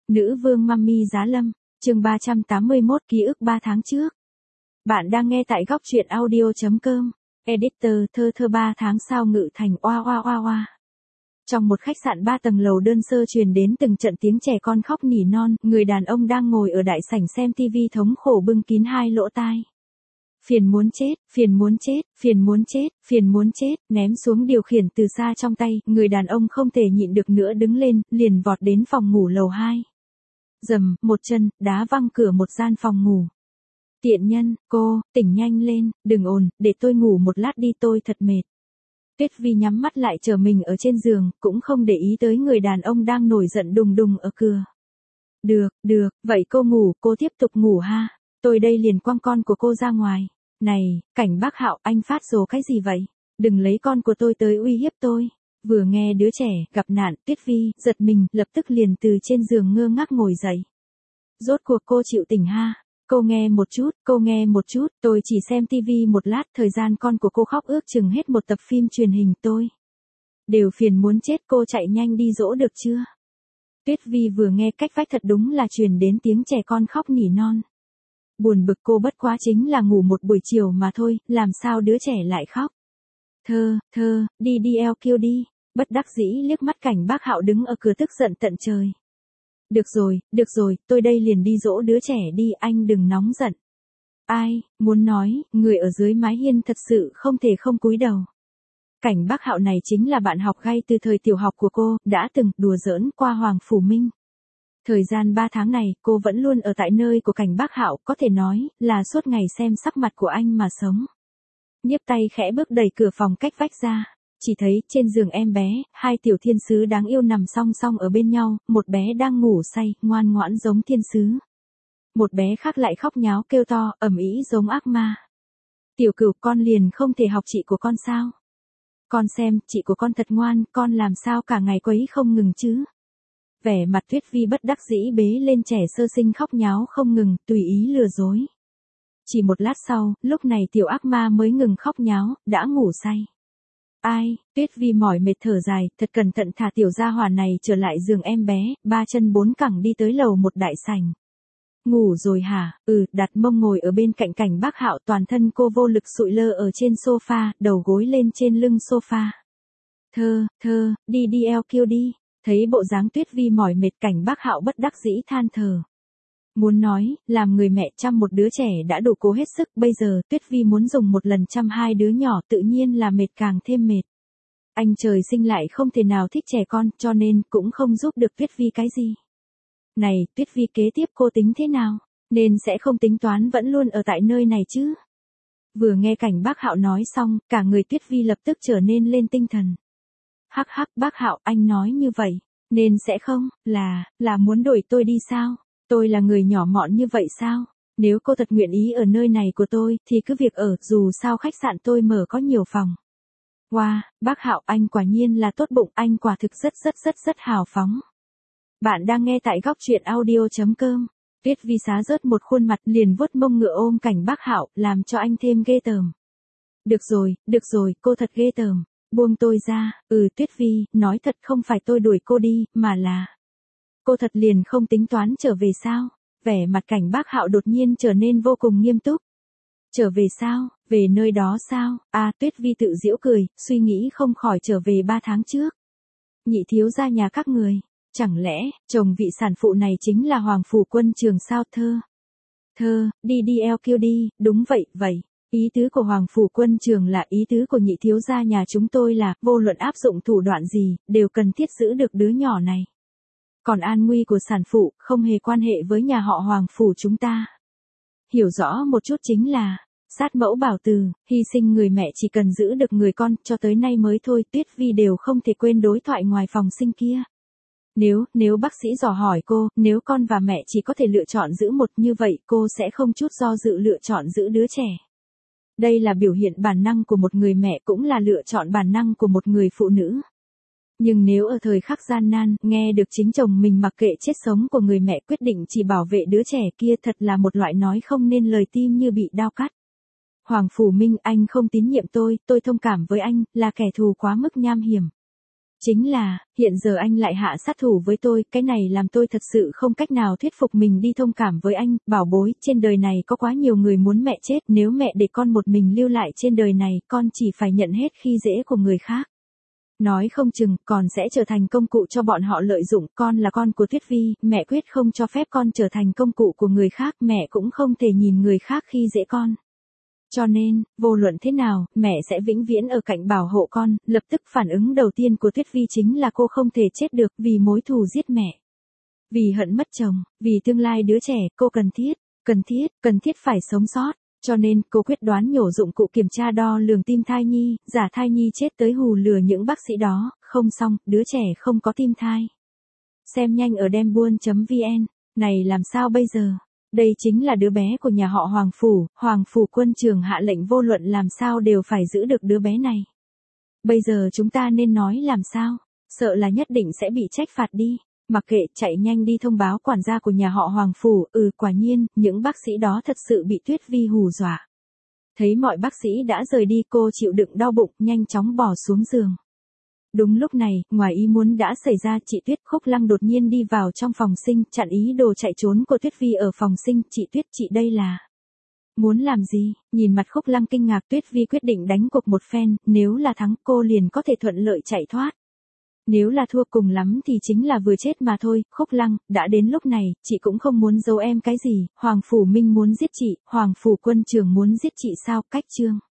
Nữ vương Mummy Giá Lâm, chương 381 ký ức 3 tháng trước. Bạn đang nghe tại góc truyện audio.com. Editor thơ 3 tháng sau Ngự Thành oa oa oa oa. Trong một khách sạn 3 tầng lầu đơn sơ truyền đến từng trận tiếng trẻ con khóc nỉ non, người đàn ông đang ngồi ở đại sảnh xem tivi thống khổ bưng kín hai lỗ tai. Phiền muốn chết, phiền muốn chết, phiền muốn chết, phiền muốn chết, ném xuống điều khiển từ xa trong tay, người đàn ông không thể nhịn được nữa đứng lên, liền vọt đến phòng ngủ lầu 2. Dầm, một chân, đá văng cửa một gian phòng ngủ. Tiện nhân, cô, tỉnh nhanh lên, đừng ồn, để tôi ngủ một lát đi, tôi thật mệt. Tuyết Vi nhắm mắt lại chờ mình ở trên giường, cũng không để ý tới người đàn ông đang nổi giận đùng đùng ở cửa. Được, vậy cô ngủ, cô tiếp tục ngủ ha. Tôi đây liền quăng con của cô ra ngoài. Này, Cảnh Bác Hạo, anh phát rồ cái gì vậy? Đừng lấy con của tôi tới uy hiếp tôi. Vừa nghe đứa trẻ gặp nạn, Tuyết Vi giật mình, lập tức liền từ trên giường ngơ ngác ngồi dậy. Rốt cuộc cô chịu tỉnh ha? Cô nghe một chút, tôi chỉ xem tivi một lát, thời gian con của cô khóc ước chừng hết một tập phim truyền hình tôi. Đều phiền muốn chết, cô chạy nhanh đi dỗ được chưa? Tuyết Vi vừa nghe cách vách thật đúng là truyền đến tiếng trẻ con khóc nỉ non. Buồn bực cô bất quá chính là ngủ một buổi chiều mà thôi, làm sao đứa trẻ lại khóc. Thơ, đi eo kêu đi, bất đắc dĩ liếc mắt Cảnh Bác Hạo đứng ở cửa tức giận tận trời. Được rồi, tôi đây liền đi dỗ đứa trẻ đi, anh đừng nóng giận. Ai, muốn nói, người ở dưới mái hiên thật sự không thể không cúi đầu. Cảnh Bác Hạo này chính là bạn học gay từ thời tiểu học của cô, đã từng đùa giỡn qua Hoàng Phủ Minh. Thời gian 3 tháng này, cô vẫn luôn ở tại nơi của Cảnh Bác Hạo, có thể nói là suốt ngày xem sắc mặt của anh mà sống. Nhiếp tay khẽ bước đẩy cửa phòng cách vách ra, chỉ thấy trên giường em bé, hai tiểu thiên sứ đáng yêu nằm song song ở bên nhau, một bé đang ngủ say, ngoan ngoãn giống thiên sứ. Một bé khác lại khóc nháo kêu to, ầm ĩ giống ác ma. Tiểu Cửu, con liền không thể học chị của con sao? Con xem, chị của con thật ngoan, con làm sao cả ngày quấy không ngừng chứ? Vẻ mặt Tuyết Vi bất đắc dĩ bế lên trẻ sơ sinh khóc nháo không ngừng, tùy ý lừa dối. Chỉ một lát sau, lúc này tiểu ác ma mới ngừng khóc nháo, đã ngủ say. Ai, Tuyết Vi mỏi mệt thở dài, thật cẩn thận thả tiểu gia hỏa này trở lại giường em bé, 3 chân 4 cẳng đi tới lầu một đại sảnh. Ngủ rồi hả? Đặt mông ngồi ở bên cạnh Cảnh Bác Hạo, toàn thân cô vô lực sụi lơ ở trên sofa, đầu gối lên trên lưng sofa. Thơ, đi eo kêu đi. Thấy bộ dáng Tuyết Vi mỏi mệt, Cảnh Bác Hạo bất đắc dĩ than thở. Muốn nói, làm người mẹ chăm một đứa trẻ đã đủ cố hết sức, bây giờ Tuyết Vi muốn dùng một lần chăm hai đứa nhỏ tự nhiên là mệt càng thêm mệt. Anh trời sinh lại không thể nào thích trẻ con, cho nên cũng không giúp được Tuyết Vi cái gì. Này, Tuyết Vi kế tiếp cô tính thế nào? Nên sẽ không tính toán vẫn luôn ở tại nơi này chứ? Vừa nghe Cảnh Bác Hạo nói xong, cả người Tuyết Vi lập tức trở nên lên tinh thần. Hắc, Bác Hạo, anh nói như vậy, nên sẽ không, là muốn đuổi tôi đi sao? Tôi là người nhỏ mọn như vậy sao? Nếu cô thật nguyện ý ở nơi này của tôi, thì cứ việc ở, dù sao khách sạn tôi mở có nhiều phòng. Wow, Bác Hạo, anh quả nhiên là tốt bụng, anh quả thực rất hào phóng. Bạn đang nghe tại góc truyện audio.com. Tuyết Vi xá rớt một khuôn mặt liền vuốt mông ngựa ôm Cảnh Bác Hạo, làm cho anh thêm ghê tởm. Được rồi, cô thật ghê tởm. Buông tôi ra, Tuyết Vi, nói thật không phải tôi đuổi cô đi, mà là... Cô thật liền không tính toán trở về sao? Vẻ mặt Cảnh Bác Hạo đột nhiên trở nên vô cùng nghiêm túc. Trở về sao? Về nơi đó sao? Tuyết Vi tự giễu cười, suy nghĩ không khỏi trở về 3 tháng trước. Nhị thiếu gia nhà các người, chẳng lẽ, chồng vị sản phụ này chính là Hoàng Phủ Quân Trường sao? Thơ, đi eo kêu đi, đúng vậy. Ý tứ của Hoàng Phủ Quân Trường là ý tứ của nhị thiếu gia nhà chúng tôi là, vô luận áp dụng thủ đoạn gì, đều cần thiết giữ được đứa nhỏ này. Còn an nguy của sản phụ, không hề quan hệ với nhà họ Hoàng Phủ chúng ta. Hiểu rõ một chút chính là, sát mẫu bảo từ, hy sinh người mẹ chỉ cần giữ được người con, cho tới nay mới thôi, Tuyết Vi đều không thể quên đối thoại ngoài phòng sinh kia. Nếu bác sĩ dò hỏi cô, nếu con và mẹ chỉ có thể lựa chọn giữ một, như vậy cô sẽ không chút do dự lựa chọn giữ đứa trẻ. Đây là biểu hiện bản năng của một người mẹ, cũng là lựa chọn bản năng của một người phụ nữ. Nhưng nếu ở thời khắc gian nan, nghe được chính chồng mình mặc kệ chết sống của người mẹ quyết định chỉ bảo vệ đứa trẻ kia, thật là một loại nói không nên lời, tim như bị đao cắt. Hoàng Phủ Minh, anh không tín nhiệm tôi thông cảm với anh, là kẻ thù quá mức nham hiểm. Chính là, hiện giờ anh lại hạ sát thủ với tôi, cái này làm tôi thật sự không cách nào thuyết phục mình đi thông cảm với anh, bảo bối, trên đời này có quá nhiều người muốn mẹ chết, nếu mẹ để con một mình lưu lại trên đời này, con chỉ phải nhận hết khi dễ của người khác. Nói không chừng, còn sẽ trở thành công cụ cho bọn họ lợi dụng, con là con của Tuyết Vi, mẹ quyết không cho phép con trở thành công cụ của người khác, mẹ cũng không thể nhìn người khác khi dễ con. Cho nên, vô luận thế nào, mẹ sẽ vĩnh viễn ở cạnh bảo hộ con, lập tức phản ứng đầu tiên của Tuyết Vi chính là cô không thể chết được vì mối thù giết mẹ. Vì hận mất chồng, vì tương lai đứa trẻ, cô cần thiết phải sống sót. Cho nên, cô quyết đoán nhổ dụng cụ kiểm tra đo lường tim thai nhi, giả thai nhi chết tới hù lừa những bác sĩ đó, không xong, đứa trẻ không có tim thai. Xem nhanh ở dembuôn.vn, này làm sao bây giờ? Đây chính là đứa bé của nhà họ Hoàng Phủ quân trưởng hạ lệnh vô luận làm sao đều phải giữ được đứa bé này. Bây giờ chúng ta nên nói làm sao? Sợ là nhất định sẽ bị trách phạt đi. Mặc kệ, chạy nhanh đi thông báo quản gia của nhà họ Hoàng Phủ, quả nhiên, những bác sĩ đó thật sự bị Tuyết Vi hù dọa. Thấy mọi bác sĩ đã rời đi, cô chịu đựng đau bụng, nhanh chóng bỏ xuống giường. Đúng lúc này, ngoài ý muốn đã xảy ra, chị Tuyết Khúc Lăng đột nhiên đi vào trong phòng sinh, chặn ý đồ chạy trốn của Tuyết Vi ở phòng sinh, chị Tuyết, chị đây là... Muốn làm gì? Nhìn mặt Khúc Lăng kinh ngạc, Tuyết Vi quyết định đánh cuộc một phen, nếu là thắng cô liền có thể thuận lợi chạy thoát. Nếu là thua cùng lắm thì chính là vừa chết mà thôi, Khúc Lăng, đã đến lúc này, chị cũng không muốn giấu em cái gì, Hoàng Phủ Minh muốn giết chị, Hoàng Phủ quân trưởng muốn giết chị sao, cách chương.